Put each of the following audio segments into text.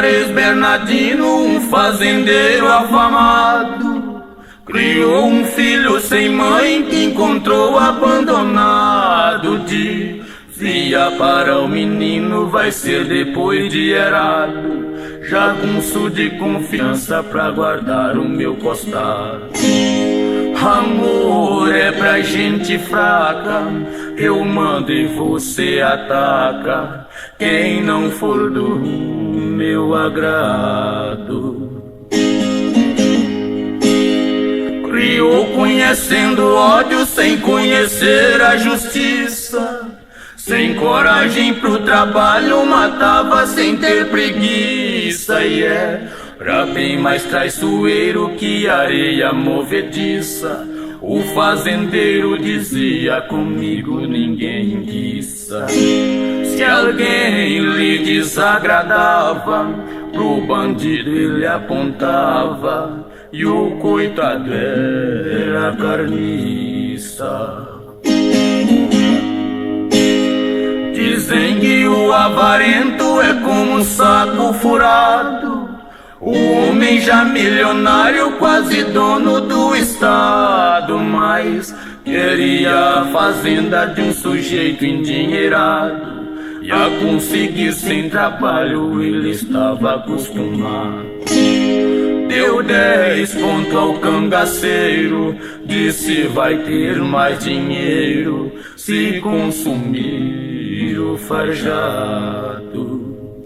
Juarez Bernardino, um fazendeiro afamado, criou um filho sem mãe que encontrou abandonado. Dizia para o menino: vai ser depois de errado, jagunço de confiança pra guardar o meu costado. Amor é pra gente fraca, eu mando e você ataca quem não for do meu agrado. Criou conhecendo ódio sem conhecer a justiça, sem coragem pro trabalho matava sem ter preguiça. E é pra bem mais traiçoeiro que areia movediça, o fazendeiro dizia: comigo ninguém quiça. Se alguém lhe desagradava, pro bandido ele apontava, e o coitado era carniça. Dizem que o avarento é como um saco furado, o homem já milionário, quase dono do estado, mas queria a fazenda de um sujeito endinheirado, e a conseguir sem trabalho ele estava acostumado. Deu 10 pontos ao cangaceiro, disse: vai ter mais dinheiro se consumir o farjado.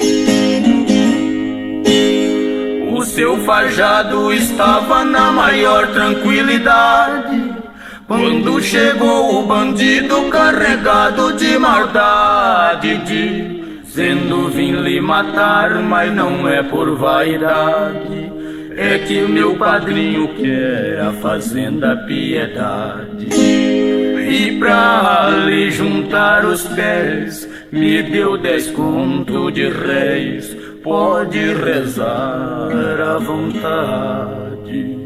O seu farjado estava na maior tranquilidade, quando chegou o bandido carregado de maldade, dizendo: vim lhe matar, mas não é por vaidade, é que meu padrinho quer a fazenda Piedade. E pra lhe juntar os pés, me deu 10 conto de réis, pode rezar à vontade.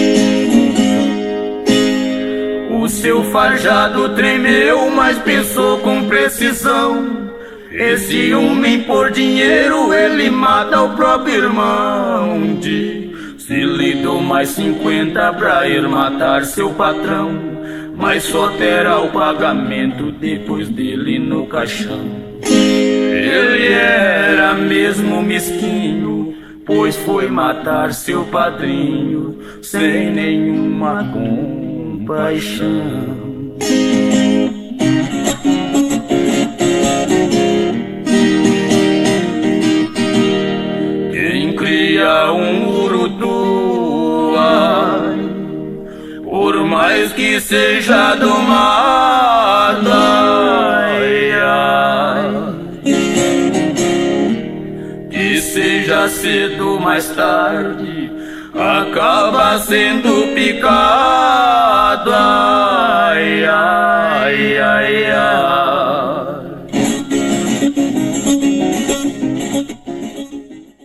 O seu farjado tremeu, mas pensou com precisão: esse homem por dinheiro ele mata o próprio irmão. Se lhe dou mais 50 pra ir matar seu patrão, mas só terá o pagamento depois dele no caixão. Ele era mesmo mesquinho, pois foi matar seu padrinho sem nenhuma compaixão. Quem cria um urutu, por mais que seja do mato, que seja cedo ou mais tarde, acaba sendo picado.